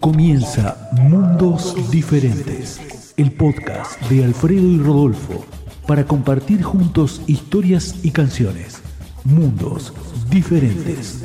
Comienza Mundos Diferentes, el podcast de Alfredo y Rodolfo, para compartir juntos historias y canciones. Mundos Diferentes.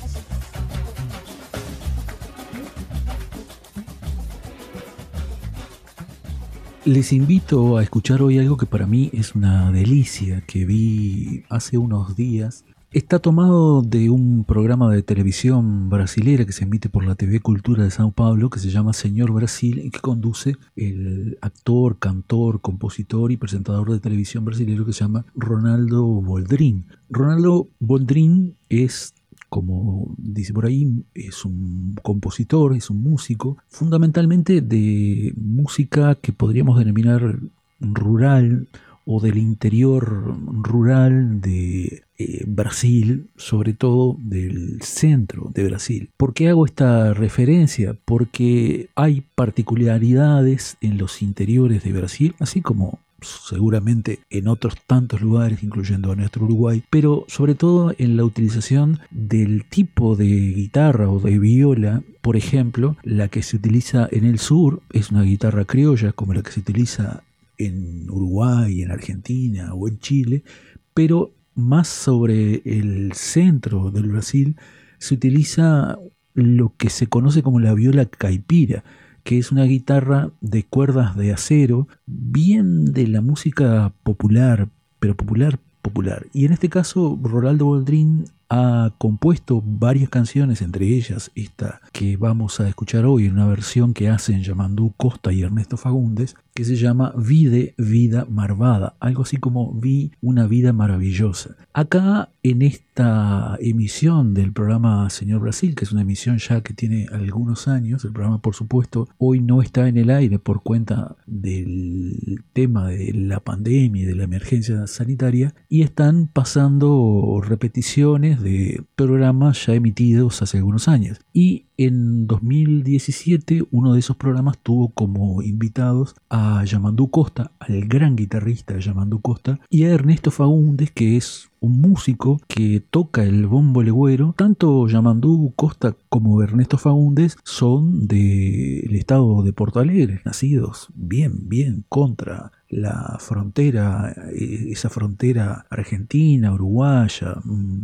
Les invito a escuchar hoy algo que para mí es una delicia, que vi hace unos días. Está tomado de un programa de televisión brasilera que se emite por la TV Cultura de São Paulo, que se llama Señor Brasil, y que conduce el actor, cantor, compositor y presentador de televisión brasileño que se llama Ronaldo Boldrin. Ronaldo Boldrin es, como dice por ahí, es un compositor, es un músico, fundamentalmente de música que podríamos denominar rural o del interior rural de Brasil, sobre todo del centro de Brasil. ¿Por qué hago esta referencia? Porque hay particularidades en los interiores de Brasil, así como seguramente en otros tantos lugares, incluyendo a nuestro Uruguay, pero sobre todo en la utilización del tipo de guitarra o de viola. Por ejemplo, la que se utiliza en el sur es una guitarra criolla, como la que se utiliza en Uruguay, en Argentina o en Chile, pero más sobre el centro del Brasil se utiliza lo que se conoce como la viola caipira, que es una guitarra de cuerdas de acero, bien de la música popular, pero popular. Y en este caso, Ronaldo Boldrin ha compuesto varias canciones, entre ellas esta que vamos a escuchar hoy en una versión que hacen Yamandú Costa y Ernesto Fagundes, que se llama Vide Vida Marvada, algo así como Vi una vida maravillosa. Acá en esta emisión del programa Señor Brasil, que es una emisión ya que tiene algunos años, el programa por supuesto hoy no está en el aire por cuenta del tema de la pandemia y de la emergencia sanitaria, y están pasando repeticiones de programas ya emitidos hace algunos años. Y en 2017 uno de esos programas tuvo como invitados a Yamandú Costa, al gran guitarrista Yamandú Costa, y a Ernesto Fagundes, que es un músico que toca el bombo legüero. Tanto Yamandú Costa como Ernesto Fagundes son del estado de Porto Alegre, nacidos bien contra la frontera, esa frontera argentina, uruguaya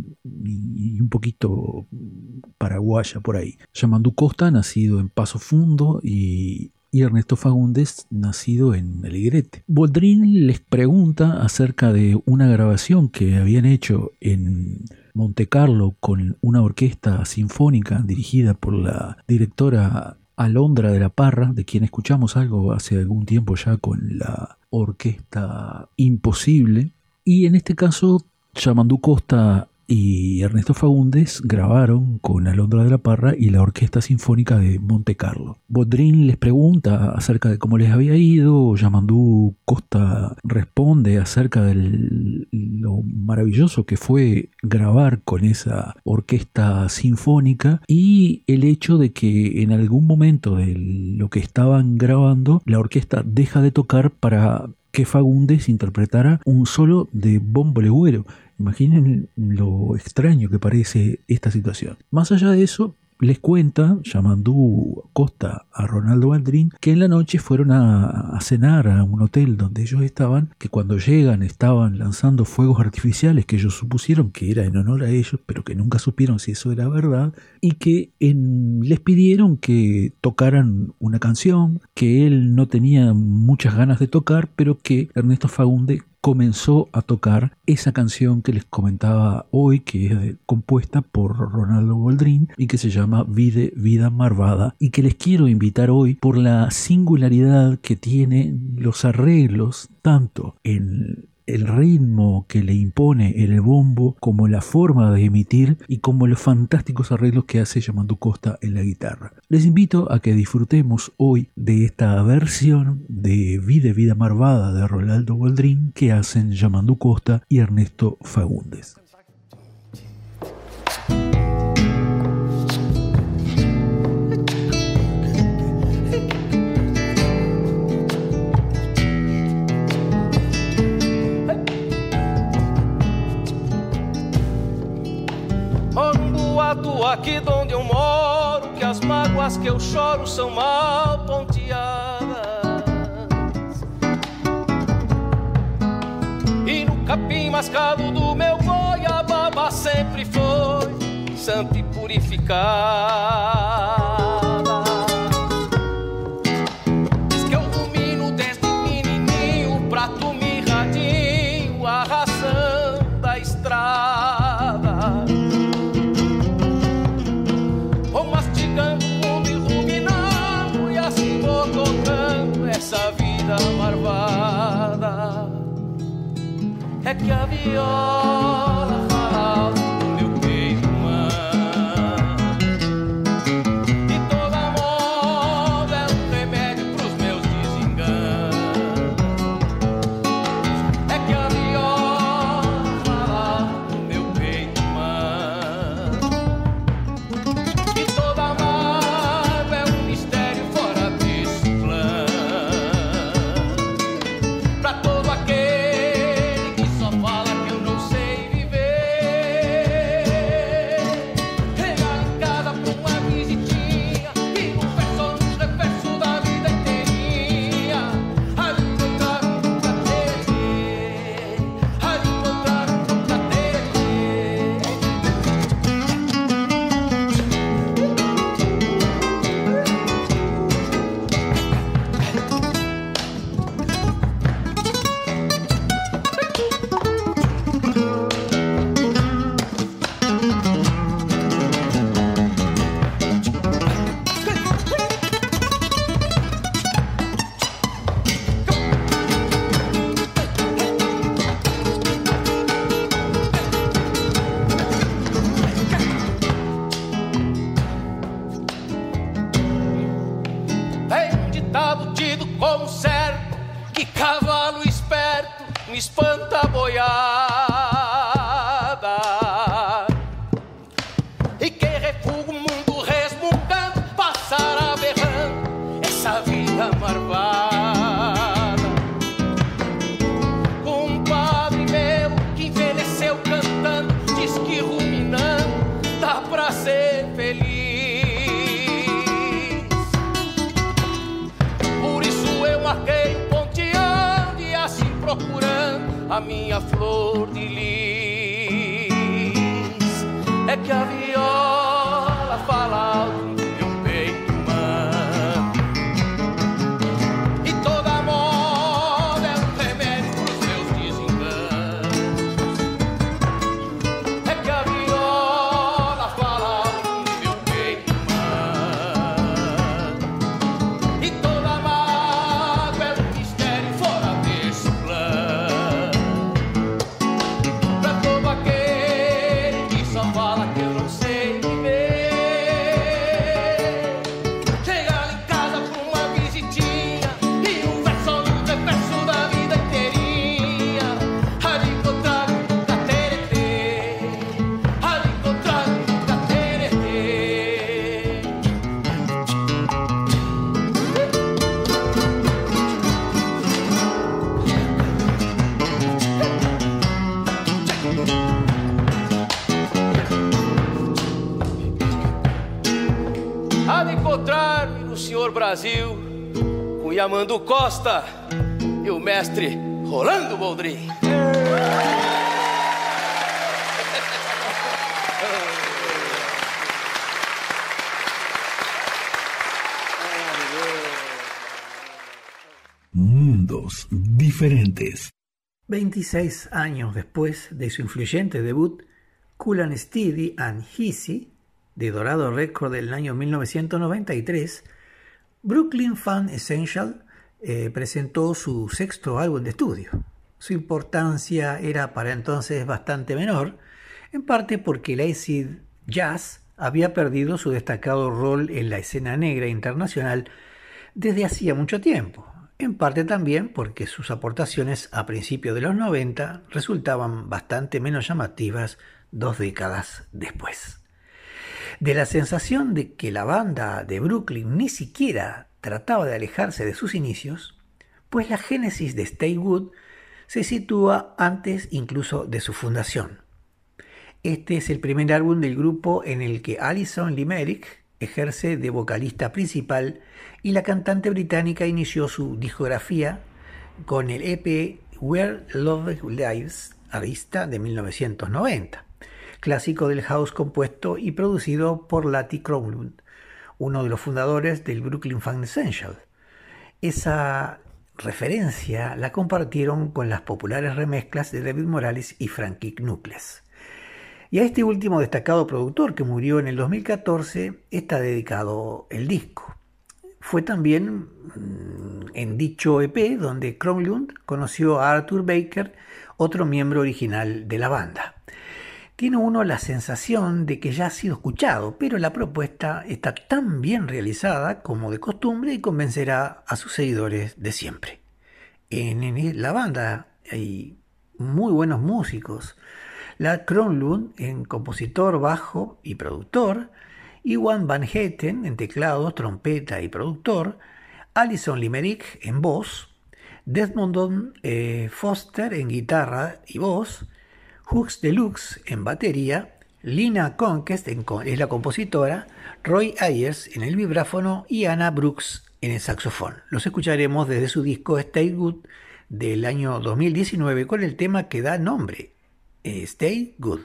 y un poquito paraguaya por ahí. Yamandú Costa, nacido en Paso Fundo, y Ernesto Fagundes, nacido en Alegrete. Boldrin les pregunta acerca de una grabación que habían hecho en Monte Carlo con una orquesta sinfónica dirigida por la directora Alondra de la Parra, de quien escuchamos algo hace algún tiempo ya con la orquesta Imposible. Y en este caso, Yamandú Costa y Ernesto Fagundes grabaron con Alondra de la Parra y la Orquesta Sinfónica de Monte Carlo. Boldrin les pregunta acerca de cómo les había ido. Yamandú Costa responde acerca de lo maravilloso que fue grabar con esa orquesta sinfónica y el hecho de que en algún momento de lo que estaban grabando la orquesta deja de tocar para que Fagundes interpretara un solo de bombo legüero. Imaginen lo extraño que parece esta situación. Más allá de eso, les cuenta Yamandú Costa a Ronaldo Boldrin que en la noche fueron a cenar a un hotel donde ellos estaban, que cuando llegan estaban lanzando fuegos artificiales que ellos supusieron que era en honor a ellos, pero que nunca supieron si eso era verdad, y que les pidieron que tocaran una canción que él no tenía muchas ganas de tocar, pero que Ernesto Fagundes comenzó a tocar esa canción que les comentaba hoy, que es compuesta por Ronaldo Boldrin y que se llama Vide Vida Marvada, y que les quiero invitar hoy por la singularidad que tienen los arreglos, tanto en el ritmo que le impone el bombo, como la forma de emitir y como los fantásticos arreglos que hace Yamandú Costa en la guitarra. Les invito a que disfrutemos hoy de esta versión de Vide Vida Marvada de Ronaldo Boldrin que hacen Yamandú Costa y Ernesto Fagundes. Aqui donde eu moro, que as mágoas lágrimas que eu choro são mal ponteadas. E no capim mascado do meu boi a baba sempre foi santa e purificada. Diz que eu domino desde menininho, prato mirradinho, a ração da estrada. Vou mastigando o mundo e ruminando, e assim vou tocando essa vida marvada. É que a viola fala alto no meu peito humano, e toda moda é um remédio pros meus desenganos. É que a viola fala alto no meu peito humano, e toda mágoa é um mistério fora desse plano. Pra todo aquele espanta a boiada, e quem refuga o mundo resmungando passará berrando essa vida marvada. Um padre meu que envelheceu cantando diz que ruminando dá pra ser feliz. Por isso eu marquei ponteando e assim procurando a minha flor de lis. É que a viola fala alto no meu peito humano, e toda moda é um remédio pros meus desenganos. É que a viola fala alto no meu peito humano, e toda mágoa é um mistério fora desse plano. Fala que eu não sei viver. Chegar em casa pra uma visitinha e um verso no reverso da vida inteirinha. Ali encontrar um cateretê, ali encontrar um cateretê. Há de encontrar-me no senhor Brasil, com Yamandu Costa e o mestre Rolando Boldrin. Mundos diferentes. 26 años después de su influyente debut, Kool and Steady and Easy, de Dorado Record del año 1993, Brooklyn Funk Essential presentó su sexto álbum de estudio. Su importancia era para entonces bastante menor, en parte porque el acid jazz había perdido su destacado rol en la escena negra internacional desde hacía mucho tiempo, en parte también porque sus aportaciones a principios de los 90 resultaban bastante menos llamativas 2 décadas después. De la sensación de que la banda de Brooklyn ni siquiera trataba de alejarse de sus inicios, pues la génesis de Stay Good se sitúa antes incluso de su fundación. Este es el primer álbum del grupo en el que Alison Limerick, ejerce de vocalista principal y la cantante británica inició su discografía con el EP Where Love Lives a vista de 1990, clásico del house compuesto y producido por Lati Crowlund, uno de los fundadores del Brooklyn Funk Essential. Esa referencia la compartieron con las populares remezclas de David Morales y Frankie Knuckles. Y a este último destacado productor, que murió en el 2014, está dedicado el disco. Fue también en dicho EP donde Crowlund conoció a Arthur Baker, otro miembro original de la banda. Tiene uno la sensación de que ya ha sido escuchado, pero la propuesta está tan bien realizada como de costumbre y convencerá a sus seguidores de siempre. En la banda hay muy buenos músicos. La Crowlund en compositor, bajo y productor, Iwan Van Hetten en teclados, trompeta y productor, Alison Limerick en voz, Desmond Foster en guitarra y voz, Hooks Deluxe en batería, Lina Conquest es la compositora, Roy Ayers en el vibráfono y Anna Brooks en el saxofón. Los escucharemos desde su disco Stay Good del año 2019 con el tema que da nombre, Stay Good.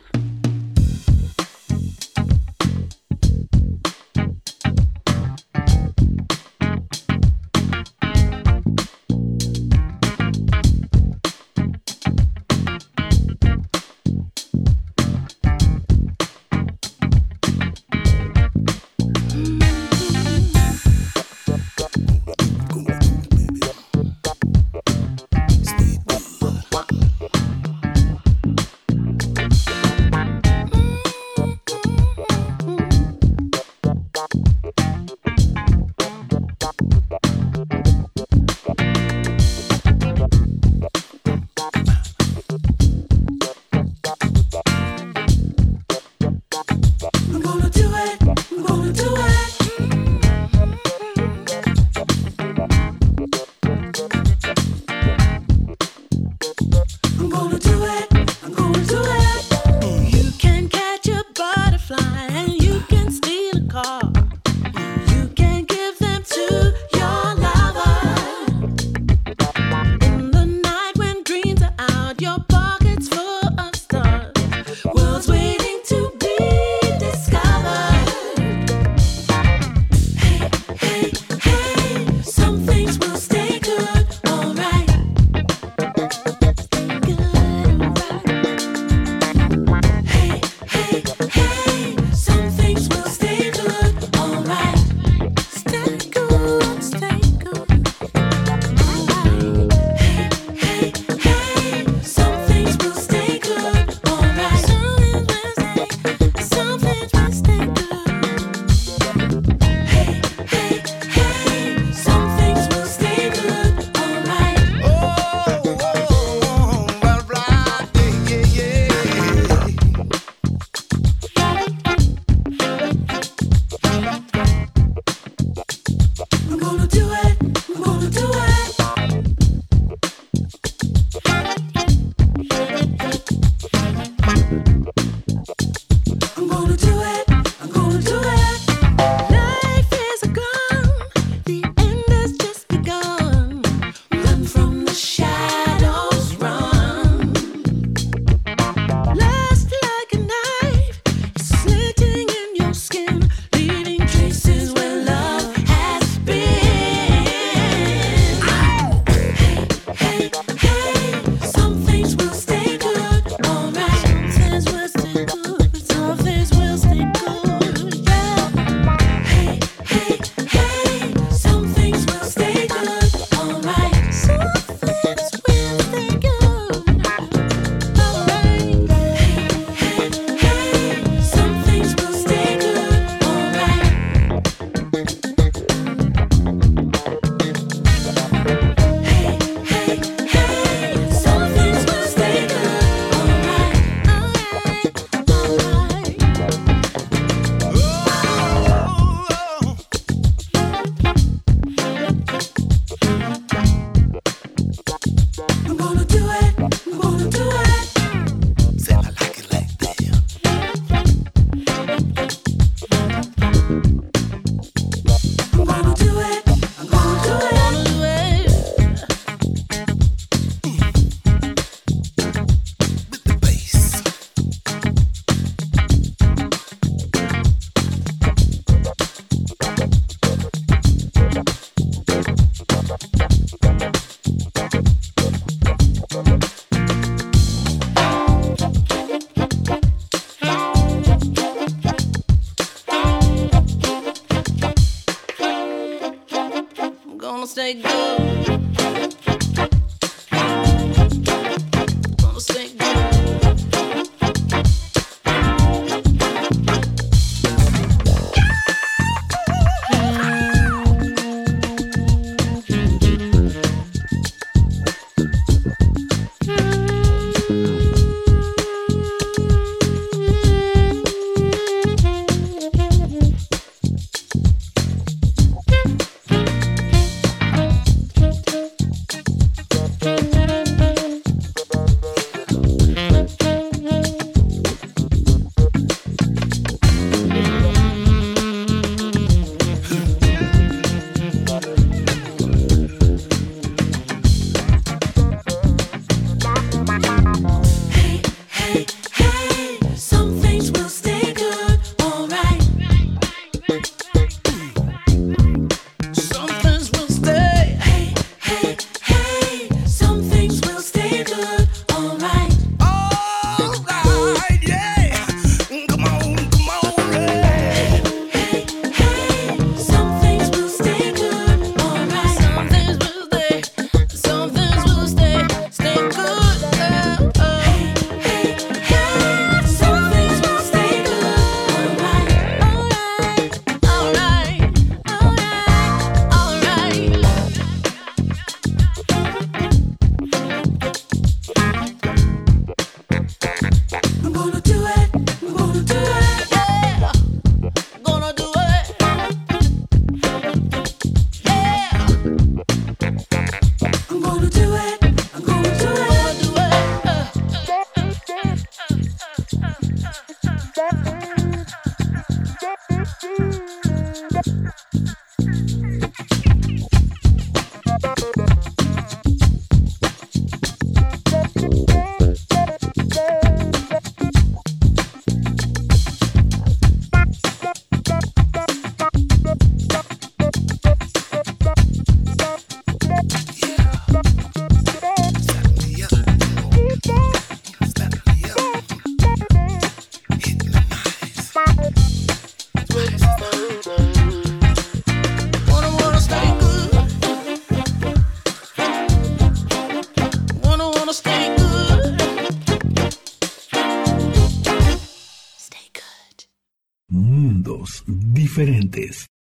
Mundos diferentes.